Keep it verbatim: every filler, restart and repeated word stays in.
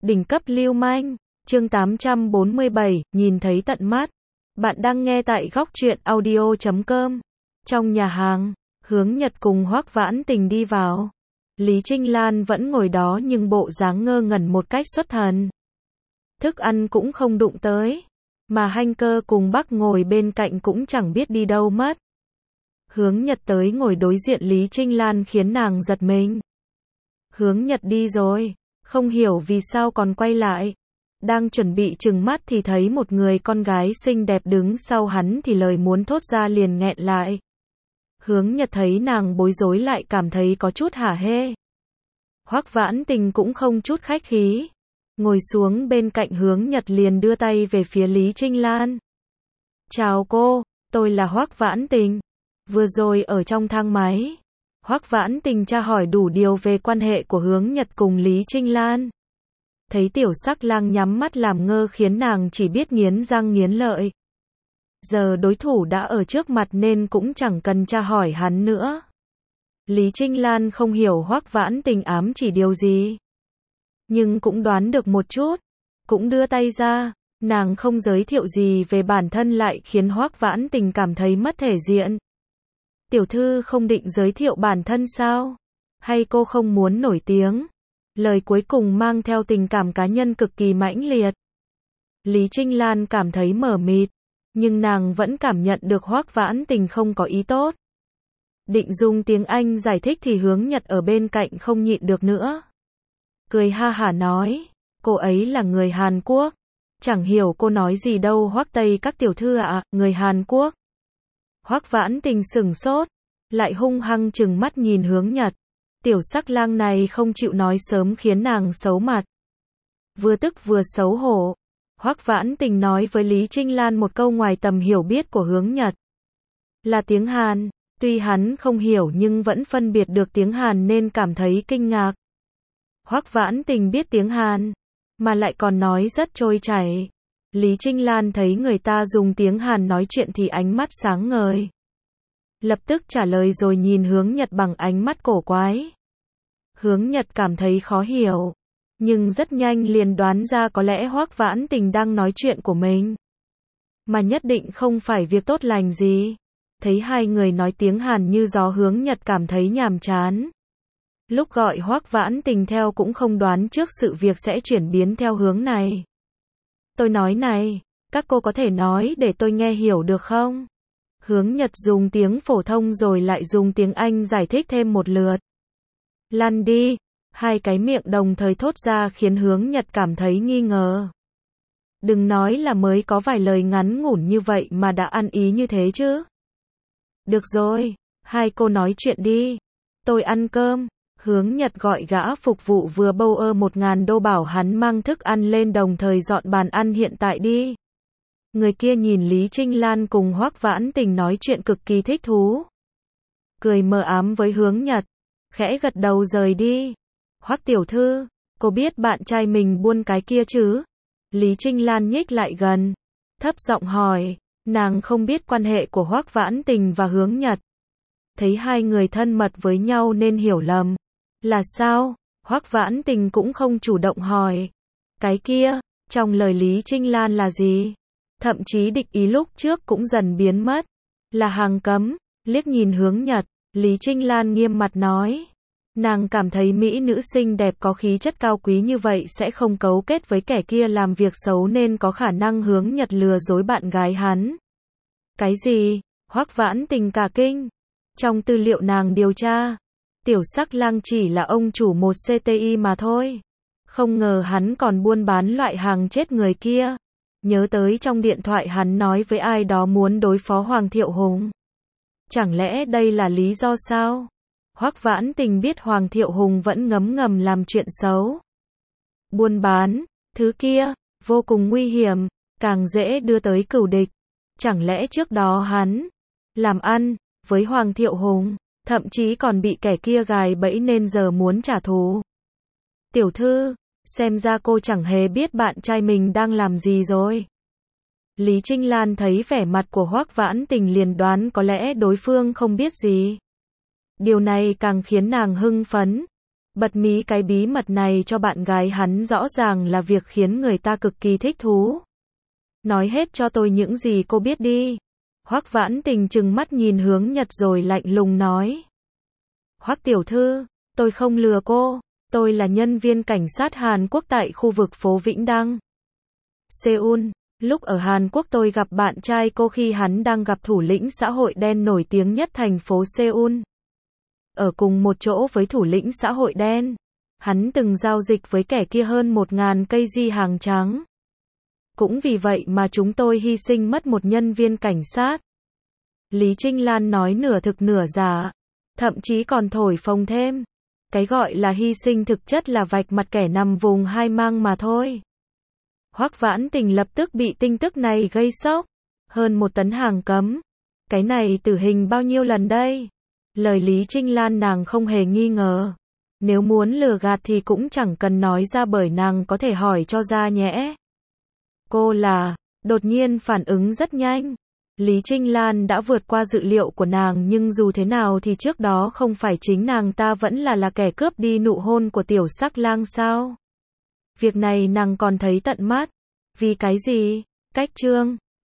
Đỉnh cấp lưu manh, chương tám trăm bốn mươi bảy, nhìn thấy tận mắt. Bạn đang nghe tại góc truyện audio chấm com. Trong nhà hàng, Hướng Nhật cùng Hoắc Vãn Tình đi vào. Lý Trinh Lan vẫn ngồi đó nhưng bộ dáng ngơ ngẩn một cách xuất thần. Thức ăn cũng không đụng tới, mà Hanh Cơ cùng Bắc ngồi bên cạnh cũng chẳng biết đi đâu mất. Hướng Nhật tới ngồi đối diện Lý Trinh Lan khiến nàng giật mình. Hướng Nhật đi rồi, không hiểu vì sao còn quay lại. Đang chuẩn bị trừng mắt thì thấy một người con gái xinh đẹp đứng sau hắn thì lời muốn thốt ra liền nghẹn lại. Hướng Nhật thấy nàng bối rối lại cảm thấy có chút hả hê. Hoắc Vãn Tình cũng không chút khách khí, ngồi xuống bên cạnh Hướng Nhật liền đưa tay về phía Lý Trinh Lan. Chào cô, tôi là Hoắc Vãn Tình. Vừa rồi ở trong thang máy, Hoắc Vãn Tình tra hỏi đủ điều về quan hệ của Hướng Nhật cùng Lý Trinh Lan. Thấy tiểu sắc lang nhắm mắt làm ngơ khiến nàng chỉ biết nghiến răng nghiến lợi. Giờ đối thủ đã ở trước mặt nên cũng chẳng cần tra hỏi hắn nữa. Lý Trinh Lan không hiểu Hoắc Vãn Tình ám chỉ điều gì, nhưng cũng đoán được một chút, cũng đưa tay ra. Nàng không giới thiệu gì về bản thân lại khiến Hoắc Vãn Tình cảm thấy mất thể diện. Tiểu thư không định giới thiệu bản thân sao? Hay cô không muốn nổi tiếng? Lời cuối cùng mang theo tình cảm cá nhân cực kỳ mãnh liệt. Lý Trinh Lan cảm thấy mờ mịt, nhưng nàng vẫn cảm nhận được Hoắc Vãn Tình không có ý tốt. Định dùng tiếng Anh giải thích thì Hướng Nhật ở bên cạnh không nhịn được nữa. Cười ha hả nói, cô ấy là người Hàn Quốc. Chẳng hiểu cô nói gì đâu Hoắc Tây các tiểu thư ạ, à, người Hàn Quốc. Hoắc Vãn Tình sửng sốt, lại hung hăng trừng mắt nhìn Hướng Nhật. Tiểu sắc lang này không chịu nói sớm khiến nàng xấu mặt. Vừa tức vừa xấu hổ, Hoắc Vãn Tình nói với Lý Trinh Lan một câu ngoài tầm hiểu biết của Hướng Nhật. Là tiếng Hàn, tuy hắn không hiểu nhưng vẫn phân biệt được tiếng Hàn nên cảm thấy kinh ngạc. Hoắc Vãn Tình biết tiếng Hàn, mà lại còn nói rất trôi chảy. Lý Trinh Lan thấy người ta dùng tiếng Hàn nói chuyện thì ánh mắt sáng ngời. Lập tức trả lời rồi nhìn Hướng Nhật bằng ánh mắt cổ quái. Hướng Nhật cảm thấy khó hiểu, nhưng rất nhanh liền đoán ra có lẽ Hoắc Vãn Tình đang nói chuyện của mình, mà nhất định không phải việc tốt lành gì. Thấy hai người nói tiếng Hàn như gió Hướng Nhật cảm thấy nhàm chán. Lúc gọi Hoắc Vãn Tình theo cũng không đoán trước sự việc sẽ chuyển biến theo hướng này. Tôi nói này, các cô có thể nói để tôi nghe hiểu được không? Hướng Nhật dùng tiếng phổ thông rồi lại dùng tiếng Anh giải thích thêm một lượt. Lăn đi, hai cái miệng đồng thời thốt ra khiến Hướng Nhật cảm thấy nghi ngờ. Đừng nói là mới có vài lời ngắn ngủn như vậy mà đã ăn ý như thế chứ. Được rồi, hai cô nói chuyện đi. Tôi ăn cơm. Hướng Nhật gọi gã phục vụ vừa bâu ơ một ngàn đô bảo hắn mang thức ăn lên đồng thời dọn bàn ăn hiện tại đi. Người kia nhìn Lý Trinh Lan cùng Hoắc Vãn Tình nói chuyện cực kỳ thích thú. Cười mờ ám với Hướng Nhật, khẽ gật đầu rời đi. Hoắc tiểu thư, cô biết bạn trai mình buôn cái kia chứ? Lý Trinh Lan nhích lại gần, thấp giọng hỏi, nàng không biết quan hệ của Hoắc Vãn Tình và Hướng Nhật. Thấy hai người thân mật với nhau nên hiểu lầm. Là sao? Hoắc Vãn Tình cũng không chủ động hỏi. Cái kia, trong lời Lý Trinh Lan là gì? Thậm chí địch ý lúc trước cũng dần biến mất. Là hàng cấm. Liếc nhìn Hướng Nhật, Lý Trinh Lan nghiêm mặt nói. Nàng cảm thấy mỹ nữ xinh đẹp có khí chất cao quý như vậy sẽ không cấu kết với kẻ kia làm việc xấu nên có khả năng Hướng Nhật lừa dối bạn gái hắn. Cái gì? Hoắc Vãn Tình cả kinh. Trong tư liệu nàng điều tra, tiểu sắc lang chỉ là ông chủ một xê tê i mà thôi. Không ngờ hắn còn buôn bán loại hàng chết người kia. Nhớ tới trong điện thoại hắn nói với ai đó muốn đối phó Hoàng Thiệu Hùng. Chẳng lẽ đây là lý do sao? Hoắc Vãn Tình biết Hoàng Thiệu Hùng vẫn ngấm ngầm làm chuyện xấu. Buôn bán, thứ kia, vô cùng nguy hiểm, càng dễ đưa tới cừu địch. Chẳng lẽ trước đó hắn làm ăn với Hoàng Thiệu Hùng, thậm chí còn bị kẻ kia gài bẫy nên giờ muốn trả thù. Tiểu thư, xem ra cô chẳng hề biết bạn trai mình đang làm gì rồi. Lý Trinh Lan thấy vẻ mặt của Hoắc Vãn Tình liền đoán có lẽ đối phương không biết gì. Điều này càng khiến nàng hưng phấn. Bật mí cái bí mật này cho bạn gái hắn rõ ràng là việc khiến người ta cực kỳ thích thú. Nói hết cho tôi những gì cô biết đi. Hoắc Vãn Tình trừng mắt nhìn Hướng Nhật rồi lạnh lùng nói. Hoắc tiểu thư, tôi không lừa cô, tôi là nhân viên cảnh sát Hàn Quốc tại khu vực phố Vĩnh Đăng, Seoul. Lúc ở Hàn Quốc tôi gặp bạn trai cô khi hắn đang gặp thủ lĩnh xã hội đen nổi tiếng nhất thành phố Seoul. Ở cùng một chỗ với thủ lĩnh xã hội đen, hắn từng giao dịch với kẻ kia hơn một ngàn cây di hàng trắng. Cũng vì vậy mà chúng tôi hy sinh mất một nhân viên cảnh sát. Lý Trinh Lan nói nửa thực nửa giả, thậm chí còn thổi phồng thêm. Cái gọi là hy sinh thực chất là vạch mặt kẻ nằm vùng hai mang mà thôi. Hoắc Vãn Tình lập tức bị tin tức này gây sốc. Hơn một tấn hàng cấm. Cái này tử hình bao nhiêu lần đây? Lời Lý Trinh Lan nàng không hề nghi ngờ. Nếu muốn lừa gạt thì cũng chẳng cần nói ra bởi nàng có thể hỏi cho ra nhẽ. Cô là, đột nhiên phản ứng rất nhanh. Lý Trinh Lan đã vượt qua dự liệu của nàng nhưng dù thế nào thì trước đó không phải chính nàng ta vẫn là là kẻ cướp đi nụ hôn của tiểu sắc lang sao? Việc này nàng còn thấy tận mắt. Vì cái gì? Cách chương